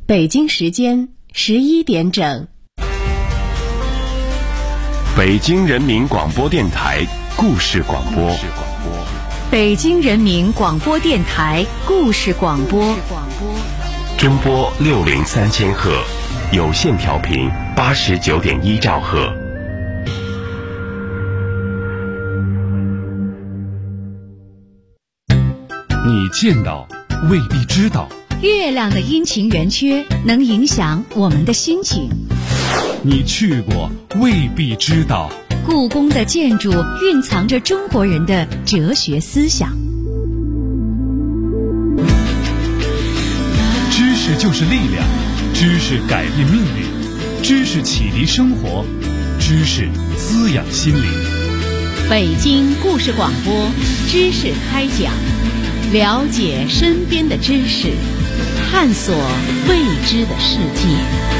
北京时间11点整。 北京人民广播电台故事广播。 北京人民广播电台故事广播。 中波603000赫，有线调频89.1兆赫。 你见到未必知道， 月亮的阴晴圆缺能影响我们的心情。 你去过未必知道， 故宫的建筑蕴藏着中国人的哲学思想。 知识就是力量，知识改变命运，知识启迪生活，知识滋养心灵。 北京故事广播知识开讲，了解身边的知识，探索未知的世界。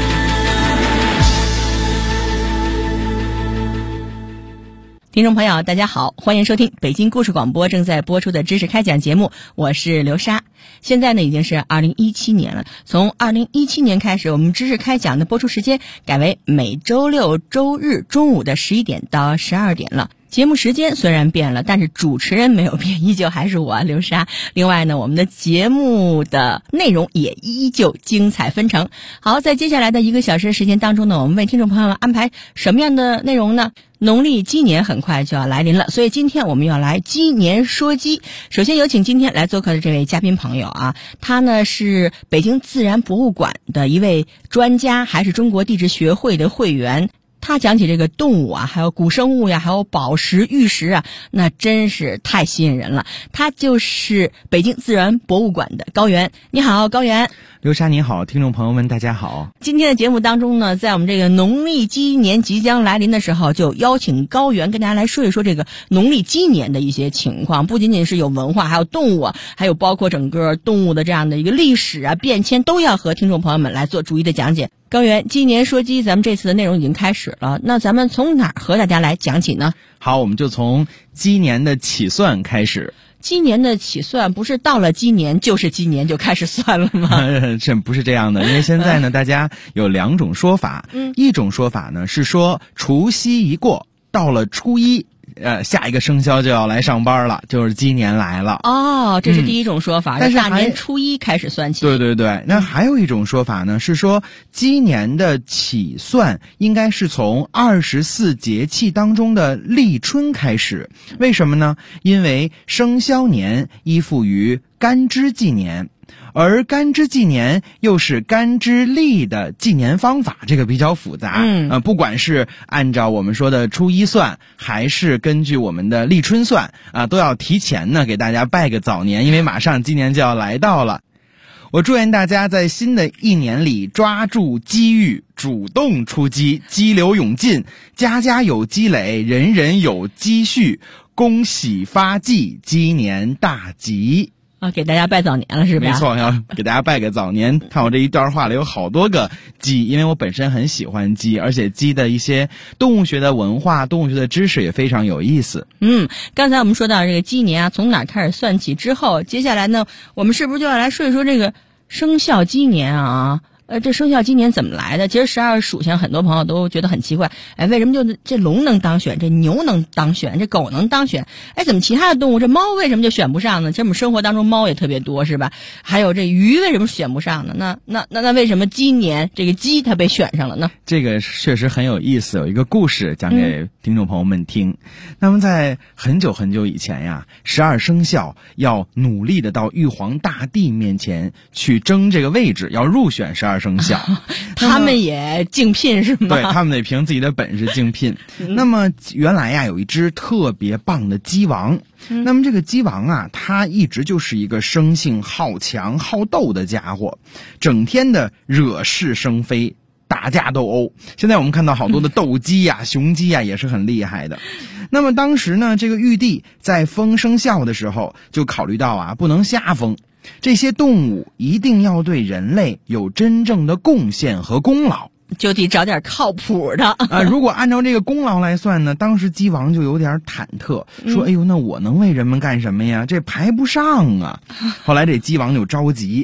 听众朋友大家好，欢迎收听北京故事广播正在播出的知识开讲节目，我是刘莎。现在呢已经是2017年了，从2017年开始，我们知识开讲的播出时间改为每周六周日中午的11点到12点了。节目时间虽然变了，但是主持人没有变，依旧还是我刘莎。另外呢，我们的节目的内容也依旧精彩纷呈。好，在接下来的1个小时时间当中呢，我们为听众朋友们安排什么样的内容呢？农历鸡年很快就要来临了，所以今天我们要来鸡年说鸡。首先有请今天来做客的这位嘉宾朋友啊，他呢是北京自然博物馆的一位专家，还是中国地质学会的会员。他讲起这个动物啊，还有古生物呀，还有宝石、玉石啊，那真是太吸引人了。他就是北京自然博物馆的高原。你好，高原。 刘莎你好，听众朋友们大家好。 今天的节目当中呢，在我们这个农历鸡年即将来临的时候，就邀请高原跟大家来说一说这个农历鸡年的一些情况，不仅仅是有文化，还有动物啊，还有包括整个动物的这样的一个历史啊变迁，都要和听众朋友们来做逐一的讲解。高原，鸡年说鸡，咱们这次的内容已经开始了，那咱们从哪儿和大家来讲起呢？ 好，我们就从鸡年的起算开始。 鸡年的起算不是到了鸡年就是鸡年就开始算了吗？ 这不是这样的，因为现在呢，大家有2种说法。一种说法呢是说除夕一过，到了初一，下一个生肖就要来上班了，就是鸡年来了。 哦，这是第一种说法， 但是大年初一开始算起。 对对对，那还有一种说法呢，是说鸡年的起算应该是从24节气当中的立春开始。为什么呢？因为生肖年依附于干支纪年，而干支纪年又是干支历的纪年方法，这个比较复杂。不管是按照我们说的初一算，还是根据我们的立春算啊，都要提前呢给大家拜个早年，因为马上鸡年就要来到了。我祝愿大家在新的一年里抓住机遇，主动出击，激流勇进，家家有积累，人人有积蓄，恭喜发迹，鸡年大吉。 给大家拜早年了是吧？ 没错，要给大家拜个早年。看我这一段话里有好多个鸡，因为我本身很喜欢鸡，而且鸡的一些动物学的文化、动物学的知识也非常有意思。 刚才我们说到这个鸡年啊，从哪开始算起之后，接下来呢，我们是不是就要来说一说这个生肖鸡年啊？这生肖鸡年怎么来的？其实12属相很多朋友都觉得很奇怪，为什么就这龙能当选，这牛能当选，这狗能当选？怎么其他的动物，这猫为什么就选不上呢？其实我们生活当中猫也特别多，是吧？还有这鱼为什么选不上呢？那为什么鸡年这个鸡它被选上了呢？ 这个确实很有意思，有一个故事讲给听众朋友们听。那么在很久很久以前呀，12生肖要努力的到玉皇大帝面前去争这个位置，要入选12生肖。 他们也竞聘是吗？ 对，他们得凭自己的本事竞聘。那么原来呀有一只特别棒的鸡王。那么这个鸡王啊，他一直就是一个生性好强好斗的家伙，整天的惹是生非，打架斗殴。现在我们看到好多的斗鸡呀、雄鸡呀也是很厉害的。那么当时呢，这个玉帝在封生肖的时候就考虑到啊，不能瞎封，这些动物一定要对人类有真正的贡献和功劳， 就得找点靠谱的啊。如果按照这个功劳来算呢，当时鸡王就有点忐忑，说：“哎呦，那我能为人们干什么呀？这排不上啊。”后来这鸡王就着急，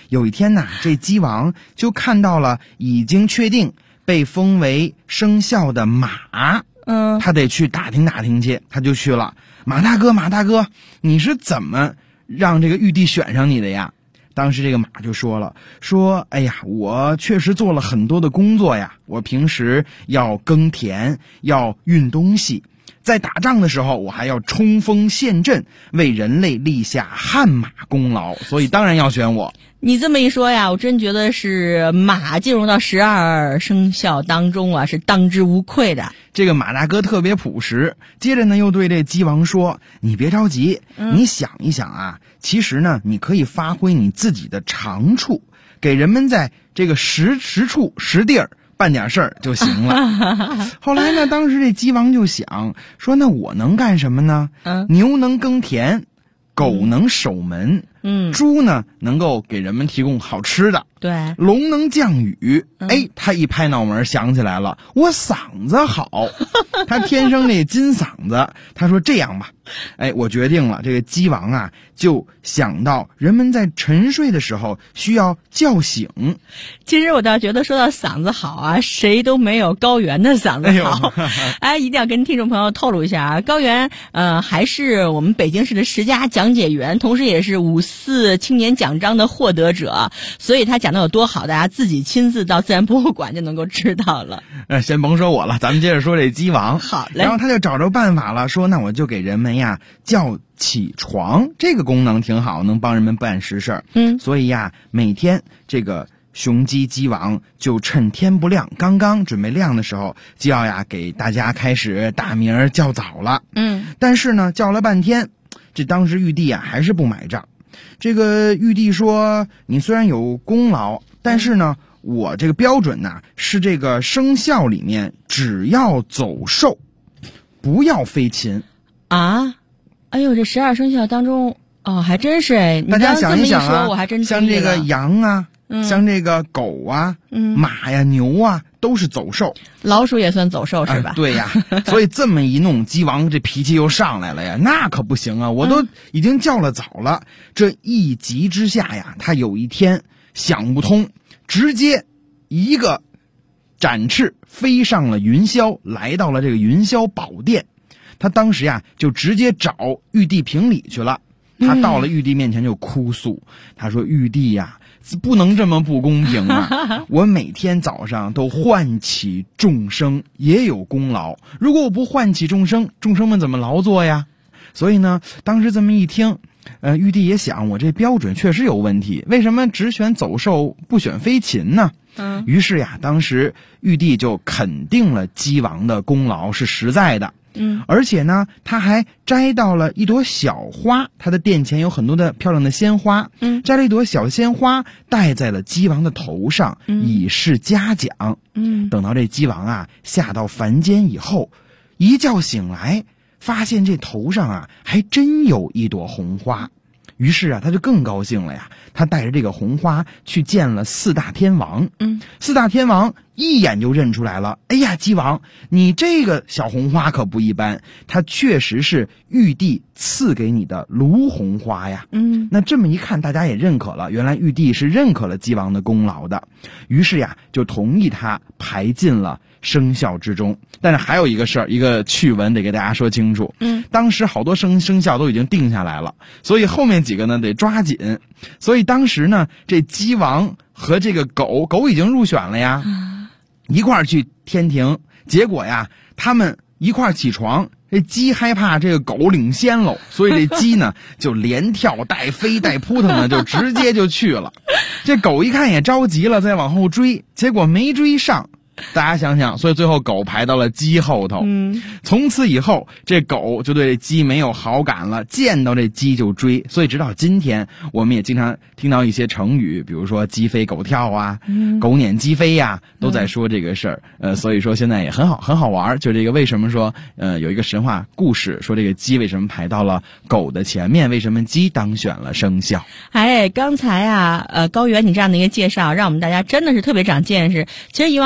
有一天呐，这鸡王就看到了已经确定被封为生肖的马，他得去打听打听去，他就去了。马大哥，你是怎么让这个玉帝选上你的呀？当时这个马就说，哎呀，我确实做了很多的工作呀，我平时要耕田，要运东西，在打仗的时候我还要冲锋陷阵，为人类立下汗马功劳，所以当然要选我。 你这么一说呀，我真觉得是马进入到12生肖当中啊，是当之无愧的。 这个马大哥特别朴实，接着呢又对这鸡王说，你别着急，你想一想啊，其实呢你可以发挥你自己的长处，给人们在这个实处实地儿办点事儿就行了。后来呢，当时这鸡王就想说，那我能干什么呢？牛能耕田，狗能守门，猪呢能够给人们提供好吃的， 对， 龙能降雨。他一拍脑门想起来了，我嗓子好，他天生这金嗓子。他说这样吧，我决定了，这个鸡王啊就想到人们在沉睡的时候需要叫醒。 其实我倒觉得说到嗓子好啊，谁都没有高原的嗓子好。一定要跟听众朋友透露一下啊，高原还是我们北京市的10佳讲解员，同时也是54青年奖章的获得者，所以他讲的有多好，大家自己亲自到自然博物馆就能够知道了。 先甭说我了，咱们接着说这鸡王。 好嘞。 然后他就找着办法了，说那我就给人们呀叫起床，这个功能挺好，能帮人们办实事。所以呀，每天这个雄鸡王就趁天不亮，刚刚准备亮的时候，就要呀给大家开始打鸣叫早了。但是呢，叫了半天，这当时玉帝啊还是不买账。这个玉帝说，你虽然有功劳，但是呢，我这个标准呢是这个生肖里面只要走兽，不要飞禽啊。哎呦，这12生肖当中还真是哎， 大家想一想啊， 我还真像这个羊啊，像这个狗啊，马呀、牛啊，都是走兽。 老鼠也算走兽是吧？ 对呀，所以这么一弄，鸡王这脾气又上来了呀，那可不行啊！我都已经叫了早了，这一急之下呀，他有一天想不通，直接一个展翅飞上了云霄，来到了这个云霄宝殿。他当时呀就直接找玉帝评理去了。他到了玉帝面前就哭诉，他说玉帝呀，不能这么不公平啊！我每天早上都唤起众生，也有功劳，如果我不唤起众生，众生们怎么劳作呀？所以呢，当时这么一听，玉帝也想，我这标准确实有问题，为什么只选走兽不选飞禽呢？于是呀，当时玉帝就肯定了鸡王的功劳是实在的。而且呢，他还摘到了一朵小花，他的殿前有很多的漂亮的鲜花，摘了一朵小鲜花戴在了鸡王的头上，以示嘉奖。等到这鸡王啊下到凡间以后，一觉醒来，发现这头上啊还真有一朵红花。于是啊，他就更高兴了呀，他带着这个红花去见了4大天王。4大天王一眼就认出来了，哎呀，鸡王，你这个小红花可不一般，它确实是玉帝赐给你的芦红花呀。那这么一看，大家也认可了，原来玉帝是认可了鸡王的功劳的，于是呀，就同意他排进了生肖之中。但是还有一个事儿，一个趣闻得给大家说清楚。当时好多生肖都已经定下来了，所以后面几个呢得抓紧。所以当时呢，这鸡王和这个狗已经入选了呀，一块儿去天庭。结果呀，他们一块儿起床，这鸡害怕这个狗领先喽，所以这鸡呢就连跳带飞带扑腾的就直接就去了。这狗一看也着急了，再往后追，结果没追上。大家想想，所以最后狗排到了鸡后头。从此以后，这狗就对这鸡没有好感了，见到这鸡就追。所以直到今天，我们也经常听到一些成语，比如说鸡飞狗跳啊，狗撵鸡飞呀，都在说这个事儿。所以说现在也很好玩。就这个为什么说有一个神话故事说这个鸡为什么排到了狗的前面，为什么鸡当选了生肖。 刚才啊高原你这样的一个介绍，让我们大家真的是特别长见识。其实以往很多朋友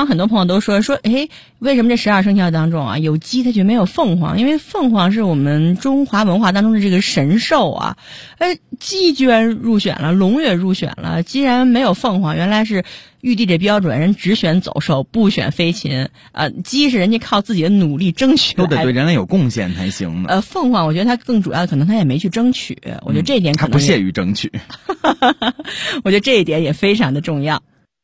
友都说，为什么这12生肖当中啊有鸡它却没有凤凰？因为凤凰是我们中华文化当中的这个神兽啊，鸡居然入选了，龙也入选了，既然没有凤凰，原来是玉帝这标准，人只选走兽不选飞禽，鸡是人家靠自己的努力争取来的， 都得对人类有贡献才行呢。 凤凰我觉得它更主要的可能它也没去争取，我觉得这一点可能它不屑于争取。 我觉得这一点也非常的重要。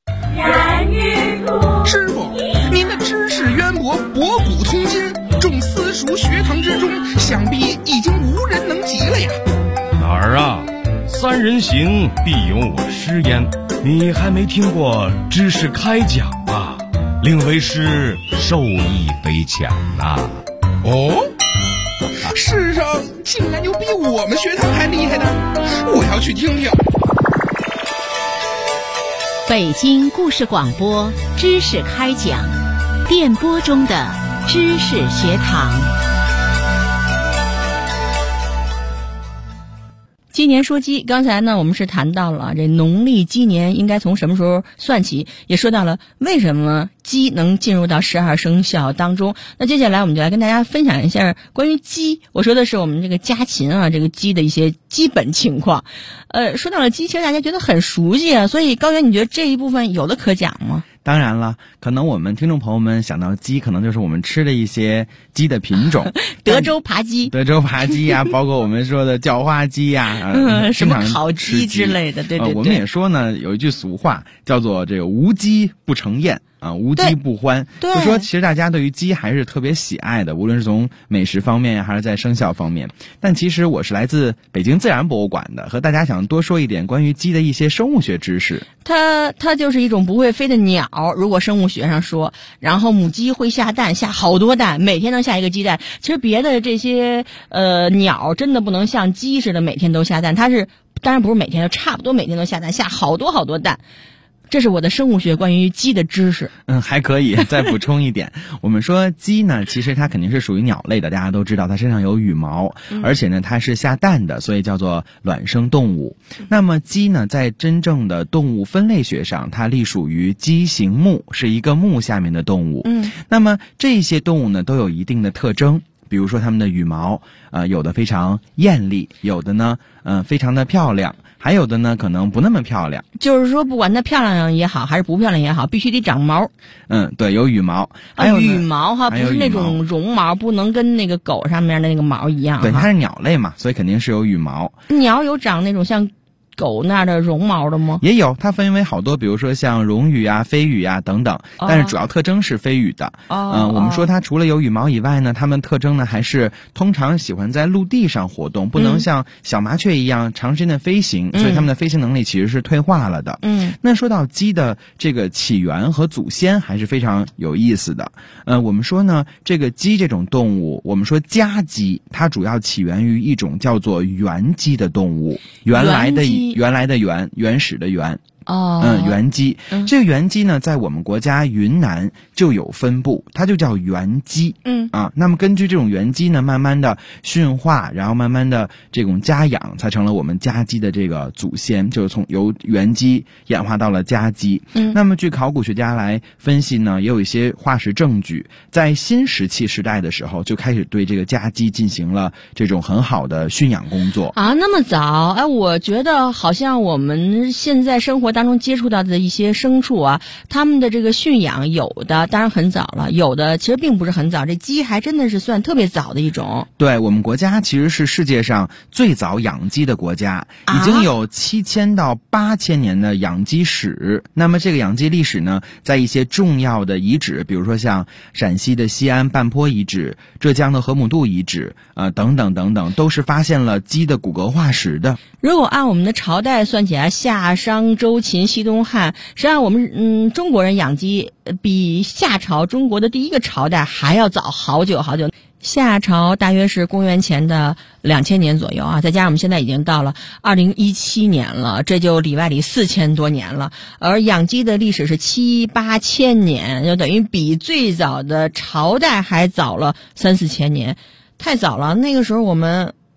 师傅，您的知识渊博，博古通今，众私塾学堂之中，想必已经无人能及了呀。 哪儿啊？三人行，必有我师焉。你还没听过知识开讲吧？令为师受益匪浅呐。 哦，世上竟然有比我们学堂还厉害的，我要去听听。 北京故事广播知识开讲，电波中的知识学堂。 鸡年说鸡，刚才呢我们是谈到了这农历鸡年应该从什么时候算起，也说到了为什么鸡能进入到12生肖当中。那接下来我们就来跟大家分享一下关于鸡，我说的是我们这个家禽啊，这个鸡的一些基本情况。说到了鸡，其实大家觉得很熟悉啊，所以高原你觉得这一部分有的可讲吗？ 当然了，可能我们听众朋友们想到鸡，可能就是我们吃的一些鸡的品种， 德州扒鸡呀，包括我们说的叫花鸡呀， 什么烤鸡之类的，对。 我们也说呢，有一句俗话叫做这个无鸡不成宴。无鸡不欢，就说其实大家对于鸡还是特别喜爱的，无论是从美食方面还是在生肖方面。但其实我是来自北京自然博物馆的，和大家想多说一点关于鸡的一些生物学知识。 它就是一种不会飞的鸟，如果生物学上说，然后母鸡会下蛋，下好多蛋，每天能下一个鸡蛋。其实别的这些鸟真的不能像鸡似的每天都下蛋，它是当然不是每天，差不多每天都下蛋，下好多好多蛋。这是我的生物学关于鸡的知识。 还可以再补充一点，我们说鸡呢，其实它肯定是属于鸟类的，大家都知道它身上有羽毛，而且呢它是下蛋的，所以叫做卵生动物。那么鸡呢，在真正的动物分类学上，它隶属于鸡形目，是一个目下面的动物。那么这些动物呢都有一定的特征，比如说它们的羽毛，有的非常艳丽，有的呢非常的漂亮，还有的呢可能不那么漂亮。就是说不管它漂亮也好还是不漂亮也好，必须得长毛。 对，有羽毛。还有羽毛哈，不是那种绒毛，不能跟那个狗上面的那个毛一样。 对，它是鸟类嘛，所以肯定是有羽毛。 鸟有长那种像狗那样的绒毛的吗？ 也有，它分为好多，比如说像绒羽啊、飞羽啊等等，但是主要特征是飞羽的。我们说它除了有羽毛以外呢，它们特征呢还是通常喜欢在陆地上活动，不能像小麻雀一样长时间的飞行，所以它们的飞行能力其实是退化了的。那说到鸡的这个起源和祖先还是非常有意思的。我们说呢，这个鸡这种动物，我们说家鸡，它主要起源于一种叫做原鸡的动物，原来的原始的原。原鸡。这个原鸡呢，在我们国家云南就有分布，它就叫原鸡。那么根据这种原鸡呢，慢慢的驯化，然后慢慢的这种家养，才成了我们家鸡的这个祖先，就是由原鸡演化到了家鸡。那么据考古学家来分析呢，也有一些化石证据，在新石器时代的时候就开始对这个家鸡进行了这种很好的驯养工作啊。那么早，我觉得好像我们现在生活当中接触到的一些牲畜啊，他们的这个驯养有的当然很早了，有的其实并不是很早，这鸡还真的是算特别早的一种。 对，我们国家其实是世界上最早养鸡的国家，已经有7000到8000年的养鸡史。那么这个养鸡历史呢，在一些重要的遗址，比如说像陕西的西安半坡遗址、浙江的河姆渡遗址等等等等，都是发现了鸡的骨骼化石的。 如果按我们的朝代算起来，夏商周秦西东汉，实际上我们中国人养鸡比夏朝中国的第一个朝代还要早好久好久。夏朝大约是公元前的2000年左右啊，再加上我们现在已经到了2017年了，这就里外里4000多年了。而养鸡的历史是7、8千年，就等于比最早的朝代还早了3、4千年，太早了。那个时候我们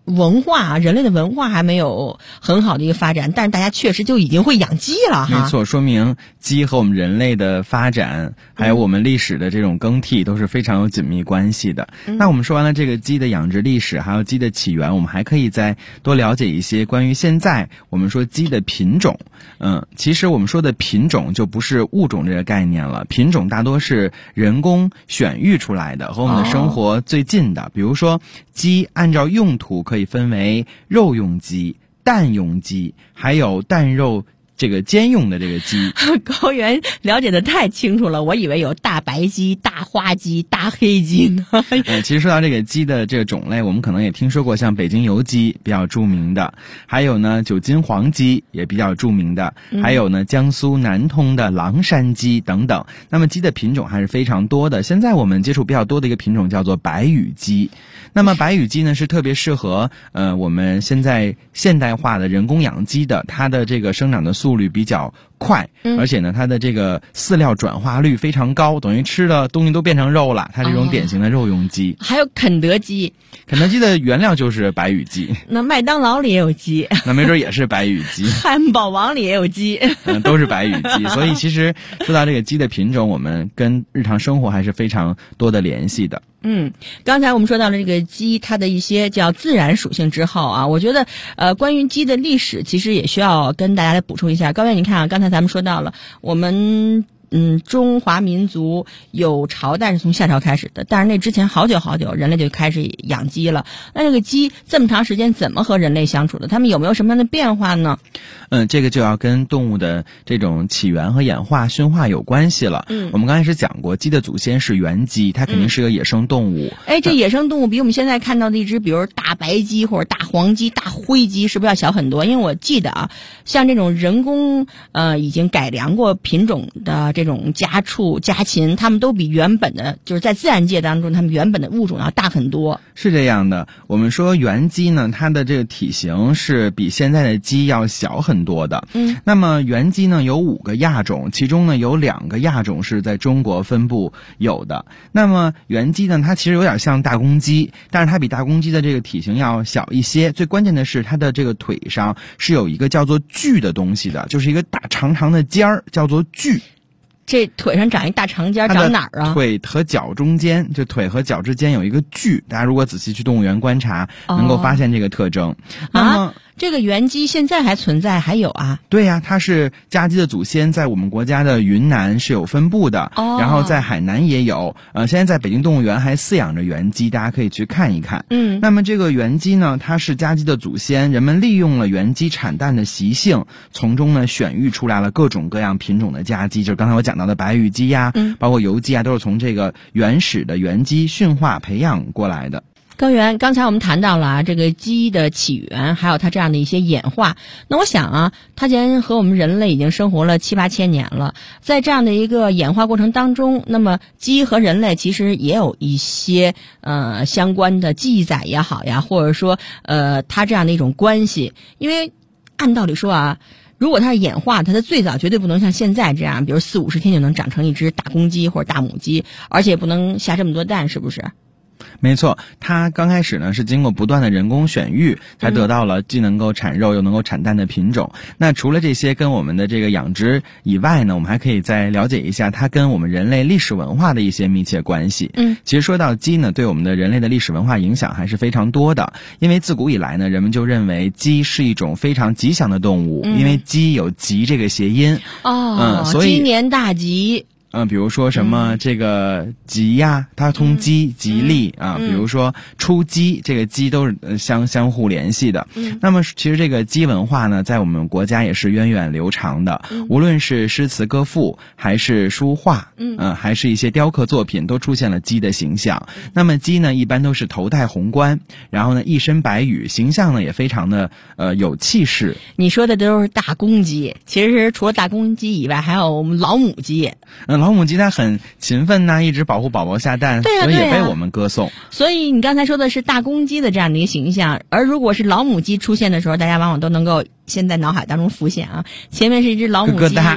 文化啊，人类的文化还没有很好的一个发展，但是大家确实就已经会养鸡了哈。 没错，说明鸡和我们人类的发展，还有我们历史的这种更替都是非常有紧密关系的。那我们说完了这个鸡的养殖历史，还有鸡的起源，我们还可以再多了解一些关于现在我们说鸡的品种。其实我们说的品种就不是物种这个概念了，品种大多是人工选育出来的，和我们的生活最近的。比如说鸡按照用途可以分为肉用鸡、蛋用鸡，还有蛋肉这个煎用的这个鸡。 高原了解的太清楚了，我以为有大白鸡、大花鸡、大黑鸡呢。 其实说到这个鸡的这个种类，我们可能也听说过，像北京油鸡比较著名的，还有呢九斤黄鸡也比较著名的，还有呢江苏南通的狼山鸡等等。那么鸡的品种还是非常多的，现在我们接触比较多的一个品种叫做白羽鸡。那么白羽鸡呢是特别适合我们现在现代化的人工养鸡的，它的这个生长的速率比较快，而且呢它的这个饲料转化率非常高，等于吃的东西都变成肉了，它这种典型的肉用鸡。 还有肯德基， 肯德基的原料就是白羽鸡。 那麦当劳里也有鸡， 那没准也是白羽鸡。 汉堡王里也有鸡， 都是白羽鸡。所以其实说到这个鸡的品种，我们跟日常生活还是非常多的联系的。 刚才我们说到了这个鸡，它的一些叫自然属性之后啊，我觉得关于鸡的历史，其实也需要跟大家来补充一下。高原，你看啊，刚才咱们说到了我们中华民族有朝代是从夏朝开始的，但是那之前好久好久人类就开始养鸡了。那这个鸡这么长时间怎么和人类相处的？它们有没有什么样的变化呢？ 这个就要跟动物的这种起源和演化驯化有关系了。我们刚开始讲过，鸡的祖先是原鸡，它肯定是个野生动物。 这野生动物比我们现在看到的一只比如大白鸡或者大黄鸡、大灰鸡是不是要小很多？因为我记得啊，像这种人工已经改良过品种的这种家畜家禽，它们都比原本的就是在自然界当中它们原本的物种要大很多。 是这样的，我们说原鸡呢，它的这个体型是比现在的鸡要小很多的。那么原鸡呢有5个亚种，其中呢有2个亚种是在中国分布有的。那么原鸡呢，它其实有点像大公鸡，但是它比大公鸡的这个体型要小一些。最关键的是它的这个腿上是有一个叫做距的东西的，就是一个大长长的尖儿，叫做距。 这腿上长一大长尖，长哪儿啊？ 腿和脚中间，就腿和脚之间有一个距。大家如果仔细去动物园观察，能够发现这个特征。那么这个原鸡现在还存在，还有啊？ 对呀，它是家鸡的祖先，在我们国家的云南是有分布的，然后在海南也有。现在在北京动物园还饲养着原鸡，大家可以去看一看。那么这个原鸡呢，它是家鸡的祖先，人们利用了原鸡产蛋的习性，从中呢选育出来了各种各样品种的家鸡，就是刚才我讲到的白羽鸡呀，包括油鸡啊，都是从这个原始的原鸡驯化培养过来的。 高原，刚才我们谈到了这个鸡的起源，还有它这样的一些演化。那我想啊，它既然和我们人类已经生活了7、8千年了，在这样的一个演化过程当中，那么鸡和人类其实也有一些相关的记载也好呀，或者说它这样的一种关系。因为按道理说啊，如果它是演化，它的最早绝对不能像现在这样，比如40、50天就能长成一只大公鸡或者大母鸡，而且不能下这么多蛋，是不是？ 没错，它刚开始呢是经过不断的人工选育，才得到了既能够产肉又能够产蛋的品种。那除了这些跟我们的这个养殖以外呢，我们还可以再了解一下它跟我们人类历史文化的一些密切关系。其实说到鸡呢，对我们的人类的历史文化影响还是非常多的。因为自古以来呢，人们就认为鸡是一种非常吉祥的动物，因为鸡有吉这个谐音。所以鸡年大吉。 比如说什么这个吉呀，它通鸡吉利啊，比如说出鸡，这个鸡都是相互联系的。那么其实这个鸡文化呢，在我们国家也是源远流长的，无论是诗词歌赋，还是书画，还是一些雕刻作品，都出现了鸡的形象。那么鸡呢，一般都是头戴红冠，然后呢一身白羽，形象呢也非常的有气势。 你说的都是大公鸡，其实除了大公鸡以外，还有我们老母鸡。 老母鸡它很勤奋呐，一直保护宝宝下蛋，所以也被我们歌颂。 所以你刚才说的是大公鸡的这样的一个形象，而如果是老母鸡出现的时候，大家往往都能够现在脑海当中浮现啊，前面是一只老母鸡，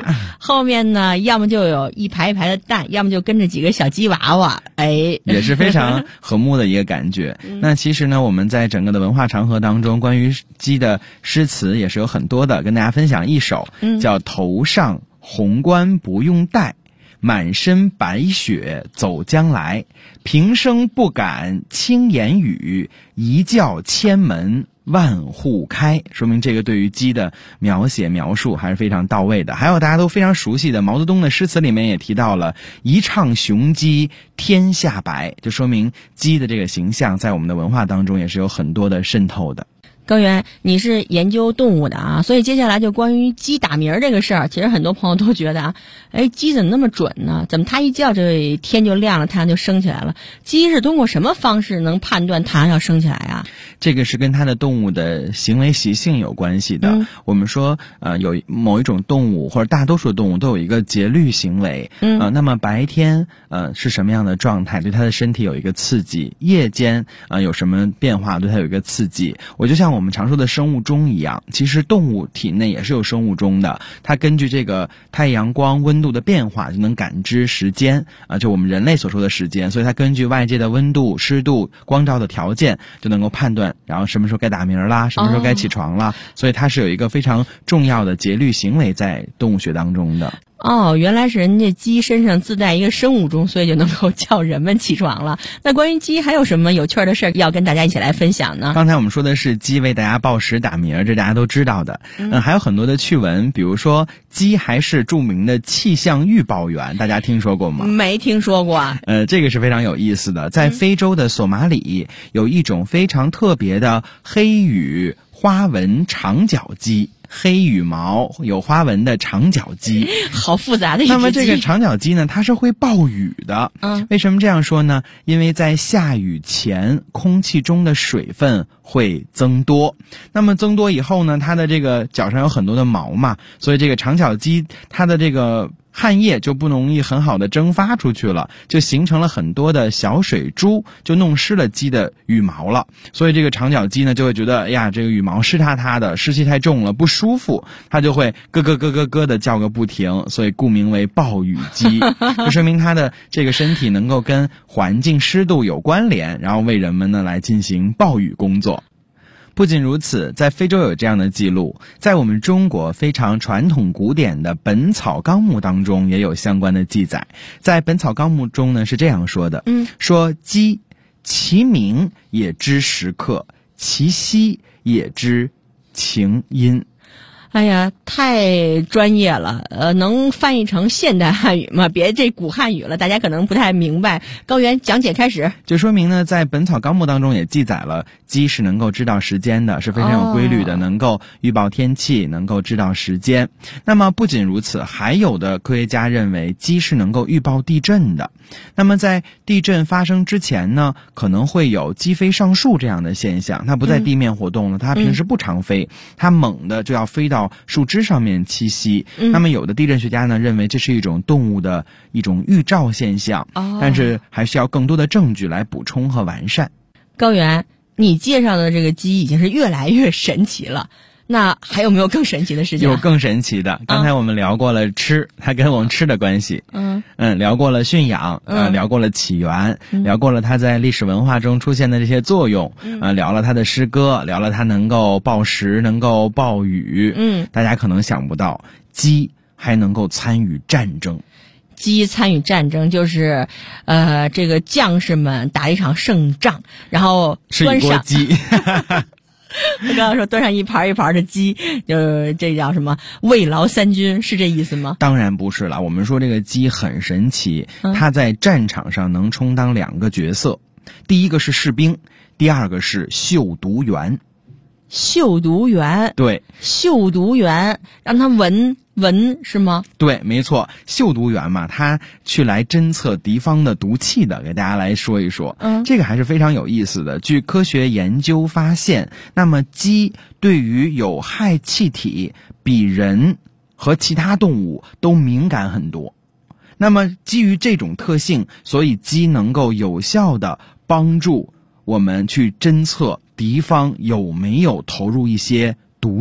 后面呢，要么就有一排一排的蛋，要么就跟着几个小鸡娃娃，哎， 也是非常和睦的一个感觉。那其实呢，我们在整个的文化长河当中，关于鸡的诗词也是有很多的，跟大家分享一首，叫头上红冠不用戴，满身白雪走将来，平生不敢轻言语，一叫千门万户开。说明这个对于鸡的描述还是非常到位的。还有大家都非常熟悉的毛泽东的诗词里面也提到了一唱雄鸡天下白，就说明鸡的这个形象在我们的文化当中也是有很多的渗透的。 高原，你是研究动物的啊，所以接下来就关于鸡打鸣这个事儿，其实很多朋友都觉得啊，哎，鸡怎么那么准呢？怎么它一叫这天就亮了，太阳就升起来了？鸡是通过什么方式能判断太阳要升起来啊？ 这个是跟它的动物的行为习性有关系的。我们说有某一种动物或者大多数的动物都有一个节律行为。那么白天是什么样的状态，对它的身体有一个刺激，夜间有什么变化，对它有一个刺激。我就像我们常说的生物钟一样，其实动物体内也是有生物钟的，它根据这个太阳光温度的变化就能感知时间就我们人类所说的时间，所以它根据外界的温度、湿度、光照的条件就能够判断，然后什么时候该打鸣啦，什么时候该起床啦，所以它是有一个非常重要的节律行为在动物学当中的。 哦，原来是人家鸡身上自带一个生物钟，所以就能够叫人们起床了。那关于鸡还有什么有趣的事儿要跟大家一起来分享呢？ 刚才我们说的是鸡为大家报时打鸣，这大家都知道的。还有很多的趣闻，比如说鸡还是著名的气象预报员，大家听说过吗？ 没听说过啊。 这个是非常有意思的。在非洲的索马里有一种非常特别的黑羽花纹长角鸡，黑羽毛有花纹的长角鸡， 好复杂的一只鸡。 那么这个长角鸡呢，它是会报雨的。为什么这样说呢？因为在下雨前，空气中的水分会增多。那么增多以后呢，它的这个脚上有很多的毛嘛，所以这个长角鸡它的这个汗液就不容易很好的蒸发出去了，就形成了很多的小水珠，就弄湿了鸡的羽毛了。所以这个长角鸡呢就会觉得，哎呀，这个羽毛湿塌塌的，湿气太重了，不舒服，它就会咯咯咯咯咯的叫个不停，所以故名为暴雨鸡。就说明它的这个身体能够跟环境湿度有关联，然后为人们呢来进行暴雨工作。不仅如此，在非洲有这样的记录，在我们中国非常传统古典的《本草纲目》当中也有相关的记载。在《本草纲目》中呢是这样说的，说鸡其鸣也知时刻，其息也知晴阴。 哎呀，太专业了，能翻译成现代汉语吗？别这古汉语了，大家可能不太明白。高原讲解开始。 就说明呢，在《本草纲目》当中也记载了，鸡是能够知道时间的，是非常有规律的，能够预报天气，能够知道时间。那么不仅如此，还有的科学家认为鸡是能够预报地震的。那么在地震发生之前呢，可能会有鸡飞上树这样的现象，它不在地面活动了，它平时不常飞，它猛的就要飞到树枝上面栖息。那么有的地震学家呢认为这是一种动物的一种预兆现象，但是还需要更多的证据来补充和完善。 高原，你介绍的这个鸡已经是越来越神奇了，那还有没有更神奇的事情？ 有更神奇的。刚才我们聊过了吃，它跟我们吃的关系。聊过了驯养，聊过了起源，聊过了它在历史文化中出现的这些作用，聊了它的诗歌，聊了它能够报时，能够报雨。大家可能想不到，鸡还能够参与战争。 鸡参与战争，就是这个将士们打一场胜仗，然后端上吃一锅鸡。 我刚刚说端上一盘一盘的鸡，这叫什么慰劳三军，是这意思吗？ 当然不是了。我们说这个鸡很神奇，它在战场上能充当两个角色，第一个是士兵，第二个是嗅毒员。 嗅毒员， 对， 嗅毒员让他闻是吗？ 对，没错，嗅毒员嘛，他去来侦测敌方的毒气的，给大家来说一说。这个还是非常有意思的。据科学研究发现，那么鸡对于有害气体比人和其他动物都敏感很多。那么基于这种特性，所以鸡能够有效地帮助我们去侦测敌方有没有投入一些毒剂，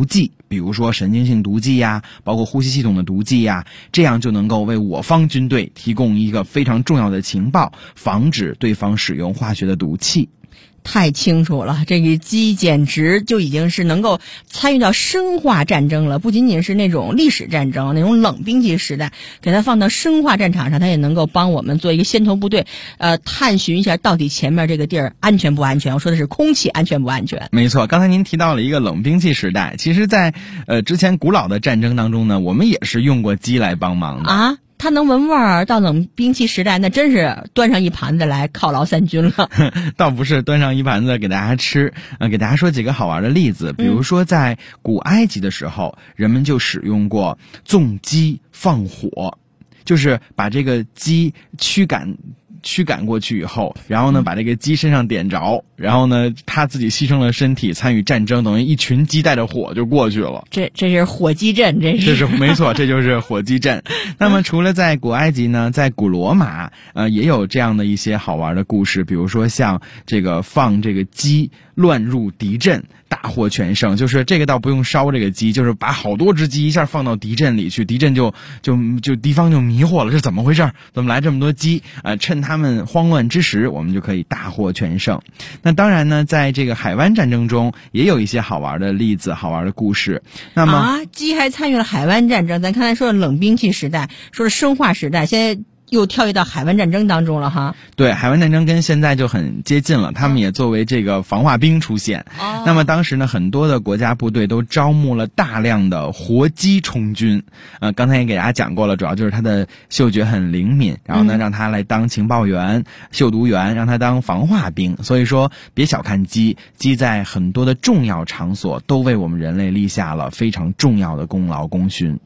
比如说神经性毒剂呀，包括呼吸系统的毒剂呀，这样就能够为我方军队提供一个非常重要的情报，防止对方使用化学的毒气。 太清楚了，这个鸡简直就已经是能够参与到生化战争了，不仅仅是那种历史战争，那种冷兵器时代，给它放到生化战场上，它也能够帮我们做一个先头部队，探寻一下到底前面这个地儿安全不安全。我说的是空气安全不安全。 没错，刚才您提到了一个冷兵器时代，其实在之前古老的战争当中呢，我们也是用过鸡来帮忙的啊。它能闻味儿，到冷兵器时代，那真是端上一盘子来犒劳三军了。 倒不是端上一盘子给大家吃，给大家说几个好玩的例子。比如说，在古埃及的时候，人们就使用过纵鸡放火，就是把这个鸡驱赶过去以后，然后呢把这个鸡身上点着，然后呢他自己牺牲了身体参与战争，等于一群鸡带着火就过去了。 这是火鸡阵，这是没错，这就是火鸡阵。那么除了在古埃及呢，在古罗马也有这样的一些好玩的故事，比如说像这个放这个鸡乱入敌阵，大获全胜。就是这个倒不用烧这个鸡，就是把好多只鸡一下放到敌阵里去，敌阵就敌方就迷惑了，这怎么回事？怎么来这么多鸡？趁他们慌乱之时，我们就可以大获全胜。那当然呢，在这个海湾战争中也有一些好玩的例子，好玩的故事。那么鸡还参与了海湾战争，咱刚才说的冷兵器时代，说是生化时代，现在又跳跃到海湾战争当中了哈。 对，海湾战争跟现在就很接近了，他们也作为这个防化兵出现。那么当时呢，很多的国家部队都招募了大量的活鸡充军。刚才也给大家讲过了，主要就是他的嗅觉很灵敏，然后呢让他来当情报员、嗅毒员，让他当防化兵。所以说别小看鸡，鸡在很多的重要场所都为我们人类立下了非常重要的功劳功勋。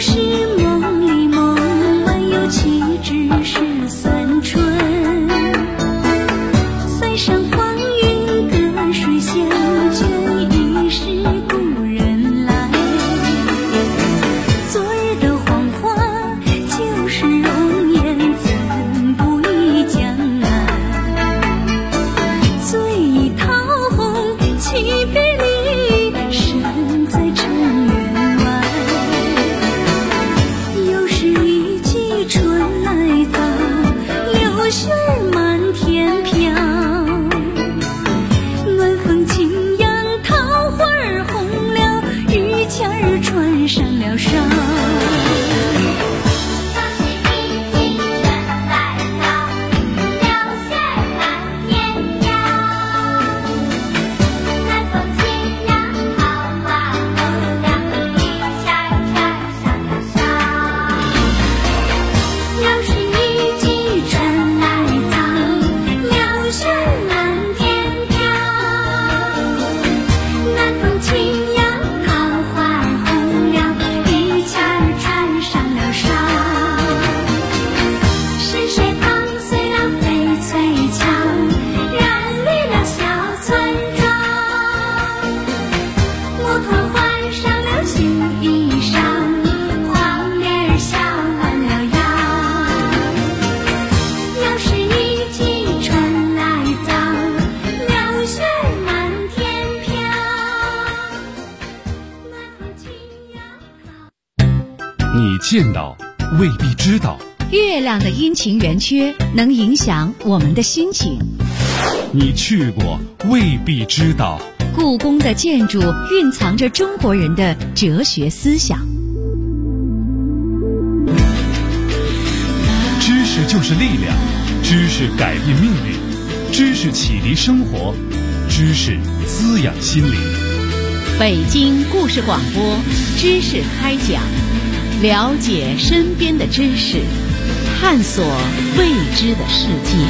是三春。 你见到未必知道， 月亮的阴晴圆缺能影响我们的心情， 你去过未必知道。 故宫的建筑蕴藏着中国人的哲学思想。 知识就是力量，知识改变命运，知识启迪生活，知识滋养心灵。 北京故事广播知识开讲，了解身边的知识，探索未知的世界。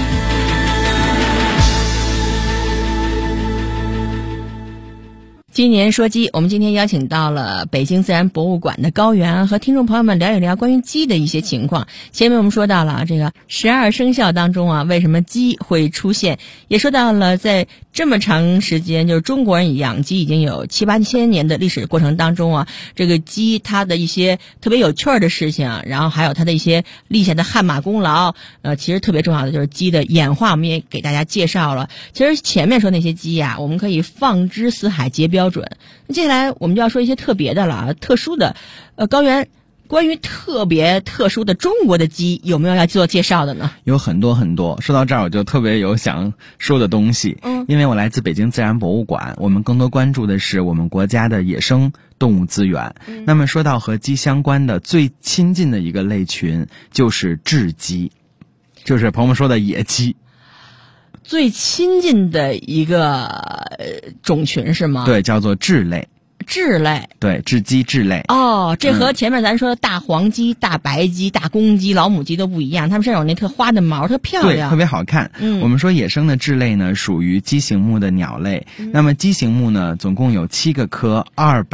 今年说鸡，我们今天邀请到了北京自然博物馆的高原，和听众朋友们聊一聊关于鸡的一些情况。前面我们说到了这个12生肖当中啊，为什么鸡会出现，也说到了在这么长时间，就是中国人养鸡已经有7、8千年的历史过程当中啊，这个鸡它的一些特别有趣儿的事情，然后还有它的一些立下的汗马功劳。其实特别重要的就是鸡的演化，我们也给大家介绍了。其实前面说那些鸡呀，我们可以放之四海皆标准。接下来我们就要说一些特别的了，特殊的。高原，关于特别特殊的中国的鸡，有没有要做介绍的呢？ 有很多很多。说到这儿，我就特别有想说的东西。因为我来自北京自然博物馆，我们更多关注的是我们国家的野生动物资源。那么说到和鸡相关的最亲近的一个类群，就是雉鸡，就是朋友们说的野鸡。 最亲近的一个种群是吗？ 对，叫做雉类。 雉类， 对，雉鸡雉类。 哦，这和前面咱说的大黄鸡、大白鸡、大公鸡、老母鸡都不一样，它们身上有那特花的毛，特漂亮， 对，特别好看。我们说野生的雉类呢，属于鸡形目的鸟类。那么鸡形目呢，总共有7个科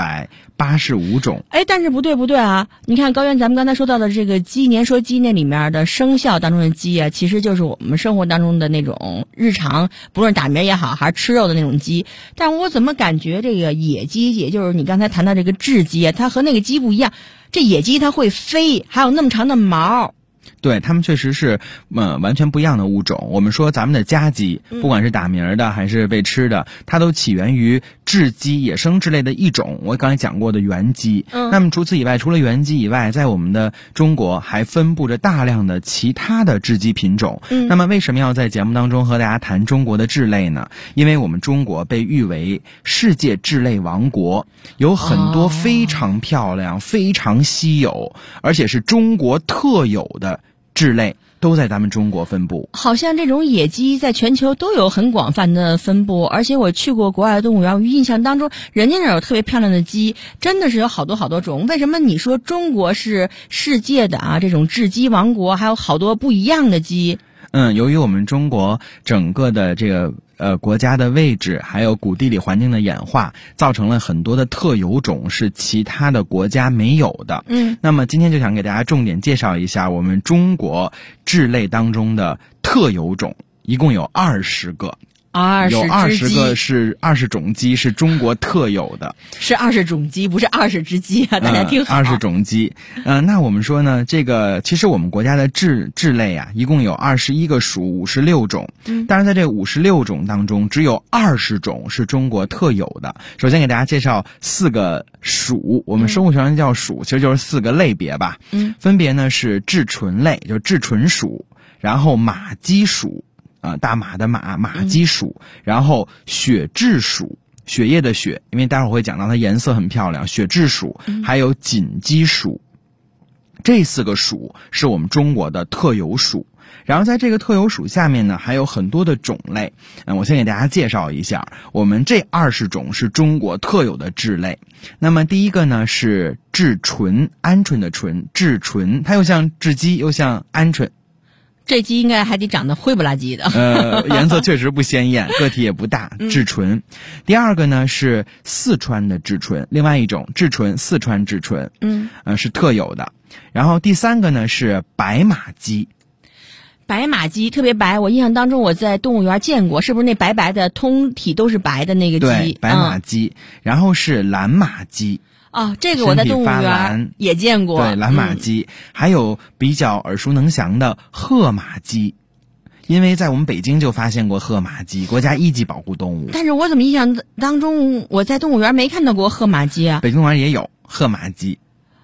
，285种。 哎，但是不对啊！你看高原，咱们刚才说到的这个鸡，年说鸡那里面的生肖当中的鸡啊，其实就是我们生活当中的那种日常，不论打鸣也好，还是吃肉的那种鸡。但我怎么感觉这个野鸡，也就是你刚才谈到这个雉鸡啊，它和那个鸡不一样。这野鸡它会飞，还有那么长的毛。 对，它们确实是完全不一样的物种。我们说咱们的家鸡，不管是打鸣的还是被吃的，它都起源于雉鸡，野生雉类的一种。我刚才讲过的原鸡。那么除此以外，除了原鸡以外，在我们的中国还分布着大量的其他的雉鸡品种。那么为什么要在节目当中和大家谈中国的雉类呢？因为我们中国被誉为世界雉类王国，有很多非常漂亮、非常稀有，而且是中国特有的雉类都在咱们中国分布。 好像这种野鸡在全球都有很广泛的分布，而且我去过国外的动物园，我印象当中人家那有特别漂亮的鸡，真的是有好多好多种。为什么你说中国是世界的啊这种雉鸡王国，还有好多不一样的鸡？ 由于我们中国整个的这个国家的位置，还有古地理环境的演化，造成了很多的特有种是其他的国家没有的。那么今天就想给大家重点介绍一下我们中国雉类当中的特有种，一共有20个。有20个是20种鸡，是中国特有的。 是20种鸡，不是20只鸡啊！大家听好。 20种鸡。那我们说呢，这个其实我们国家的雉类啊，一共有21个属56种。但是在这56种当中，只有20种是中国特有的。首先给大家介绍4个属，我们生物学上叫属，其实就是4个类别吧。分别呢是雉纯类，就是雉纯属，然后马鸡属。大马的马，马鸡属，然后血雉属，血液的血，因为待会儿会讲到它颜色很漂亮，血雉属，还有锦鸡属。这4个属是我们中国的特有属。然后在这个特有属下面呢，还有很多的种类。我先给大家介绍一下，我们这20种是中国特有的雉类。那么第一个呢是雉纯，鹌鹑的鹑，雉纯，它又像雉鸡又像鹌鹑。 这鸡应该还得长得灰不拉几的。 颜色确实不鲜艳，个体也不大，雉纯。第二个呢是四川的雉纯，另外一种雉纯，四川雉纯，是特有的。然后第3个呢是白马鸡。 白马鸡特别白，我印象当中我在动物园见过，是不是那白白的通体都是白的那个鸡？ 对，白马鸡。然后是蓝马鸡。 这个我在动物园也见过。 对，蓝马鸡。还有比较耳熟能详的褐马鸡，因为在我们北京就发现过褐马鸡，国家1级保护动物。 但是我怎么印象当中我在动物园没看到过褐马鸡啊？ 北京动物园也有褐马鸡。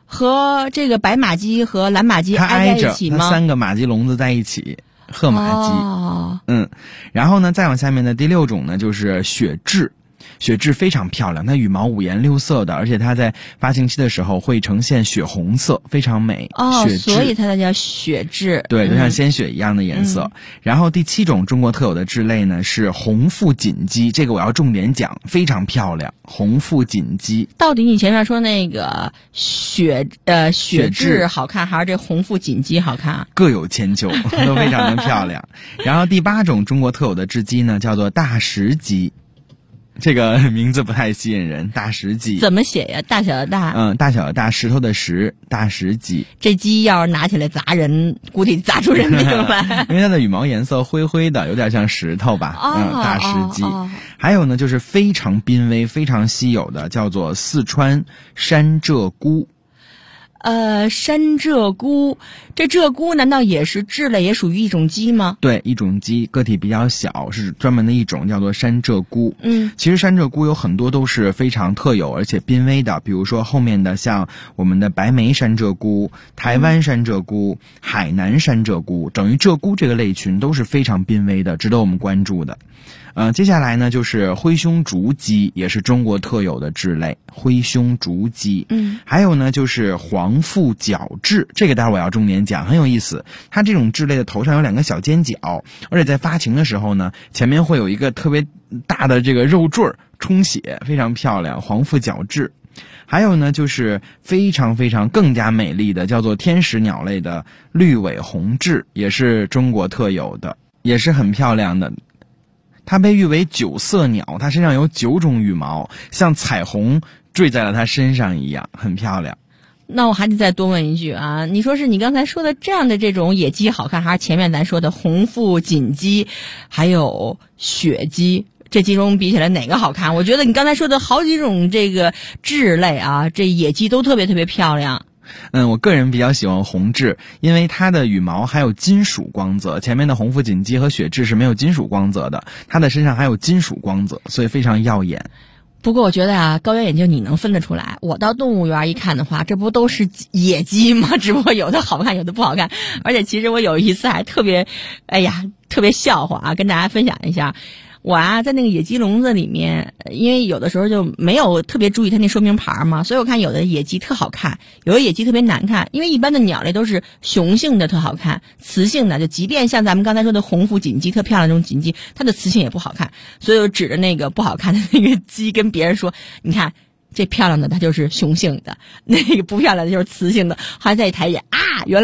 和这个白马鸡和蓝马鸡它挨在挨着，它一起吗？ 3个马鸡笼子在一起，褐马鸡。 哦， 然后呢，再往下面的第6种呢，就是雪雉。雪雉非常漂亮，它羽毛5颜6色的，而且它在发情期的时候会呈现血红色，非常美。 哦， 雪雉所以它才叫雪雉。 对，就像鲜血一样的颜色。然后第7种中国特有的雉类呢是红腹锦鸡，这个我要重点讲，非常漂亮。红腹锦鸡到底你前面说那个雪雉雉好看，还是这红腹锦鸡好看？ 各有千秋，都非常的漂亮。然后第8种中国特有的雉鸡呢叫做大石鸡。这个名字不太吸引人，大石鸡怎么写呀？大小的大， 大小的大，石头的石，大石鸡。 这鸡要是拿起来砸人，估计砸出人命来。 因为它的羽毛颜色灰灰的，有点像石头吧。大石鸡。还有呢，就是非常濒危、非常稀有的，叫做四川山鹧鸪。 山鹧鸪，这鹧鸪难道也是雉类，也属于一种鸡吗？ 对，一种鸡，个体比较小，是专门的一种，叫做山鹧鸪。其实山鹧鸪有很多都是非常特有而且濒危的，比如说后面的像我们的白眉山鹧鸪、台湾山鹧鸪、海南山鹧鸪，等于鹧鸪这个类群都是非常濒危的，值得我们关注的。接下来呢就是灰胸竹鸡，也是中国特有的雉类，灰胸竹鸡。还有呢就是黄腹角雉，这个待会儿我要重点讲，很有意思。它这种雉类的头上有2个小尖角，而且在发情的时候呢，前面会有一个特别大的这个肉坠充血，非常漂亮，黄腹角雉。还有呢就是非常非常更加美丽的，叫做天使鸟类的绿尾红雉，也是中国特有的，也是很漂亮的。它被誉为9色鸟，它身上有9种羽毛，像彩虹坠在了它身上一样，很漂亮。 那我还得再多问一句啊，你说是你刚才说的这样的这种野鸡好看，还是前面咱说的红腹锦鸡还有雪鸡，这几种比起来哪个好看？我觉得你刚才说的好几种这个雉类啊，这野鸡都特别特别漂亮。 我个人比较喜欢红雉，因为它的羽毛还有金属光泽，前面的红腹锦鸡和雪雉是没有金属光泽的，它的身上还有金属光泽，所以非常耀眼。 不过我觉得啊，高原眼镜你能分得出来，我到动物园一看的话，这不都是野鸡吗？只不过有的好看，有的不好看。而且其实我有一次还特别笑话啊，跟大家分享一下。我啊，在那个野鸡笼子里面，因为有的时候就没有特别注意它那说明牌嘛，所以我看有的野鸡特好看，有的野鸡特别难看。因为一般的鸟类都是雄性的特好看，雌性的就即便像咱们刚才说的红腹锦鸡特漂亮那种锦鸡，它的雌性也不好看。所以我指着那个不好看的那个鸡跟别人说，你看这漂亮的它就是雄性的，那个不漂亮的就是雌性的。后来再一抬眼啊，原来